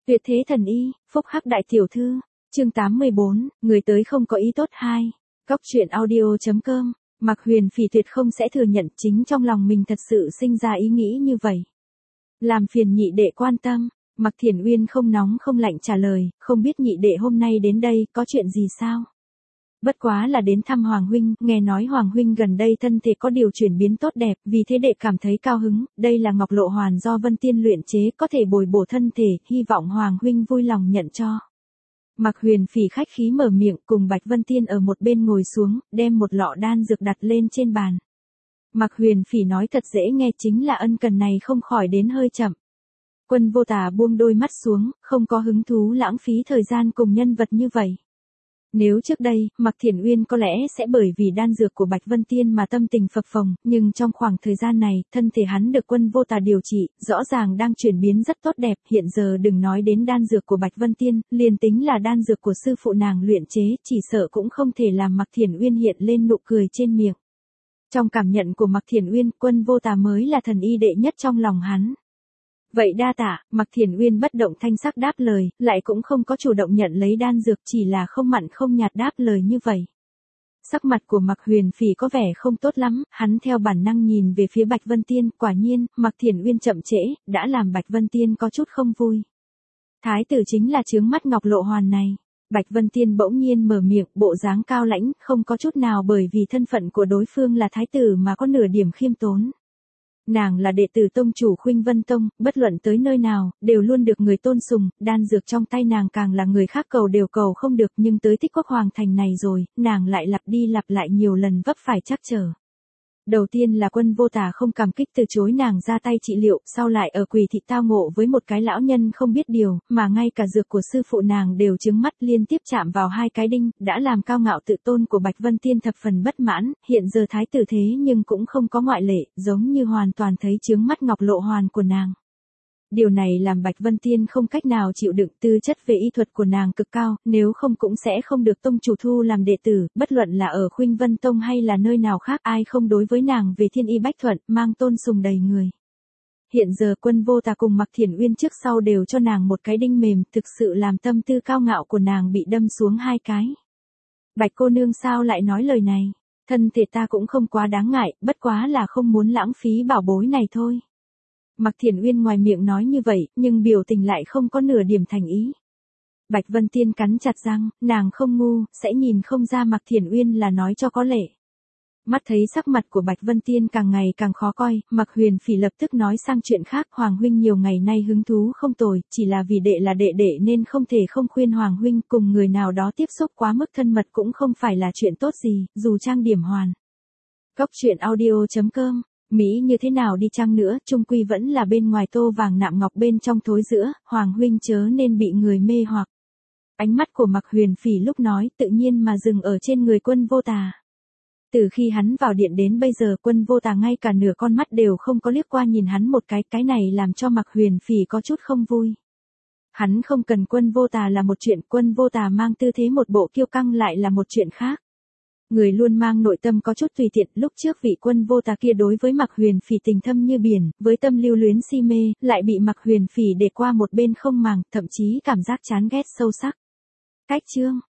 Tuyệt thế thần y, phúc hắc đại tiểu thư, chương 84, người tới không có ý tốt 2. Góc truyện audio.com, Mạc Huyền Phỉ tuyệt không sẽ thừa nhận chính trong lòng mình thật sự sinh ra ý nghĩ như vậy. Làm phiền nhị đệ quan tâm, Mạc Thiển Uyên không nóng không lạnh trả lời, không biết nhị đệ hôm nay đến đây có chuyện gì sao? Bất quá là đến thăm Hoàng huynh, nghe nói Hoàng huynh gần đây thân thể có điều chuyển biến tốt đẹp, vì thế đệ cảm thấy cao hứng, đây là ngọc lộ hoàn do Vân Tiên luyện chế, có thể bồi bổ thân thể, hy vọng Hoàng huynh vui lòng nhận cho. Mạc Huyền Phỉ khách khí mở miệng, cùng Bạch Vân Tiên ở một bên ngồi xuống, đem một lọ đan dược đặt lên trên bàn. Mạc Huyền Phỉ nói thật dễ nghe, chính là ân cần này không khỏi đến hơi chậm. Quân Vô Tà buông đôi mắt xuống, không có hứng thú lãng phí thời gian cùng nhân vật như vậy. Nếu trước đây, Mạc Thiển Uyên có lẽ sẽ bởi vì đan dược của Bạch Vân Tiên mà tâm tình phập phồng, nhưng trong khoảng thời gian này, thân thể hắn được Quân Vô Tà điều trị, rõ ràng đang chuyển biến rất tốt đẹp, hiện giờ đừng nói đến đan dược của Bạch Vân Tiên, liền tính là đan dược của sư phụ nàng luyện chế, chỉ sợ cũng không thể làm Mạc Thiển Uyên hiện lên nụ cười trên miệng. Trong cảm nhận của Mạc Thiển Uyên, Quân Vô Tà mới là thần y đệ nhất trong lòng hắn. Vậy đa tạ, Mạc Thiển Uyên bất động thanh sắc đáp lời, lại cũng không có chủ động nhận lấy đan dược, chỉ là không mặn không nhạt đáp lời như vậy. Sắc mặt của Mạc Huyền Phỉ có vẻ không tốt lắm, hắn theo bản năng nhìn về phía Bạch Vân Tiên, quả nhiên, Mạc Thiển Uyên chậm trễ, đã làm Bạch Vân Tiên có chút không vui. Thái tử chính là chướng mắt ngọc lộ hoàn này. Bạch Vân Tiên bỗng nhiên mở miệng, bộ dáng cao lãnh, không có chút nào bởi vì thân phận của đối phương là thái tử mà có nửa điểm khiêm tốn. Nàng là đệ tử tông chủ Khuynh Vân Tông, bất luận tới nơi nào, đều luôn được người tôn sùng, đan dược trong tay nàng càng là người khác cầu đều cầu không được, nhưng tới Tích Quốc Hoàng thành này rồi, nàng lại lặp đi lặp lại nhiều lần vấp phải trắc trở. Đầu tiên là Quân Vô Tà không cảm kích từ chối nàng ra tay trị liệu, sau lại ở Quỳ thị tao ngộ với một cái lão nhân không biết điều, mà ngay cả dược của sư phụ nàng đều trứng mắt liên tiếp chạm vào hai cái đinh, đã làm cao ngạo tự tôn của Bạch Vân Tiên thập phần bất mãn, hiện giờ thái tử thế nhưng cũng không có ngoại lệ, giống như hoàn toàn thấy chướng mắt ngọc lộ hoàn của nàng. Điều này làm Bạch Vân Tiên không cách nào chịu đựng, tư chất về y thuật của nàng cực cao, nếu không cũng sẽ không được tông chủ thu làm đệ tử, bất luận là ở Khuynh Vân Tông hay là nơi nào khác, ai không đối với nàng về thiên y bách thuận, mang tôn sùng đầy người. Hiện giờ Quân Vô Tà cùng Mạc Thiển Uyên trước sau đều cho nàng một cái đinh mềm, thực sự làm tâm tư cao ngạo của nàng bị đâm xuống hai cái. Bạch cô nương sao lại nói lời này? Thân thể ta cũng không quá đáng ngại, bất quá là không muốn lãng phí bảo bối này thôi. Mạc Thiển Uyên ngoài miệng nói như vậy, nhưng biểu tình lại không có nửa điểm thành ý. Bạch Vân Tiên cắn chặt răng, nàng không ngu, sẽ nhìn không ra Mạc Thiển Uyên là nói cho có lệ. Mắt thấy sắc mặt của Bạch Vân Tiên càng ngày càng khó coi, Mạc Huyền Phỉ lập tức nói sang chuyện khác, Hoàng huynh nhiều ngày nay hứng thú không tồi, chỉ là vì đệ là đệ đệ nên không thể không khuyên Hoàng huynh, cùng người nào đó tiếp xúc quá mức thân mật cũng không phải là chuyện tốt gì, dù trang điểm hoàn. Góc truyện audio.com, Mỹ như thế nào đi chăng nữa, chung quy vẫn là bên ngoài tô vàng nạm ngọc bên trong thối giữa, Hoàng huynh chớ nên bị người mê hoặc. Ánh mắt của Mạc Huyền Phỉ lúc nói tự nhiên mà dừng ở trên người Quân Vô Tà. Từ khi hắn vào điện đến bây giờ, Quân Vô Tà ngay cả nửa con mắt đều không có liếc qua nhìn hắn một cái này làm cho Mạc Huyền Phỉ có chút không vui. Hắn không cần Quân Vô Tà là một chuyện, Quân Vô Tà mang tư thế một bộ kiêu căng lại là một chuyện khác. Người luôn mang nội tâm có chút tùy tiện, lúc trước vị Quân Vô Tà kia đối với Mạc Huyền Phỉ tình thâm như biển, với tâm lưu luyến si mê, lại bị Mạc Huyền Phỉ để qua một bên không màng, thậm chí cảm giác chán ghét sâu sắc. Cách chương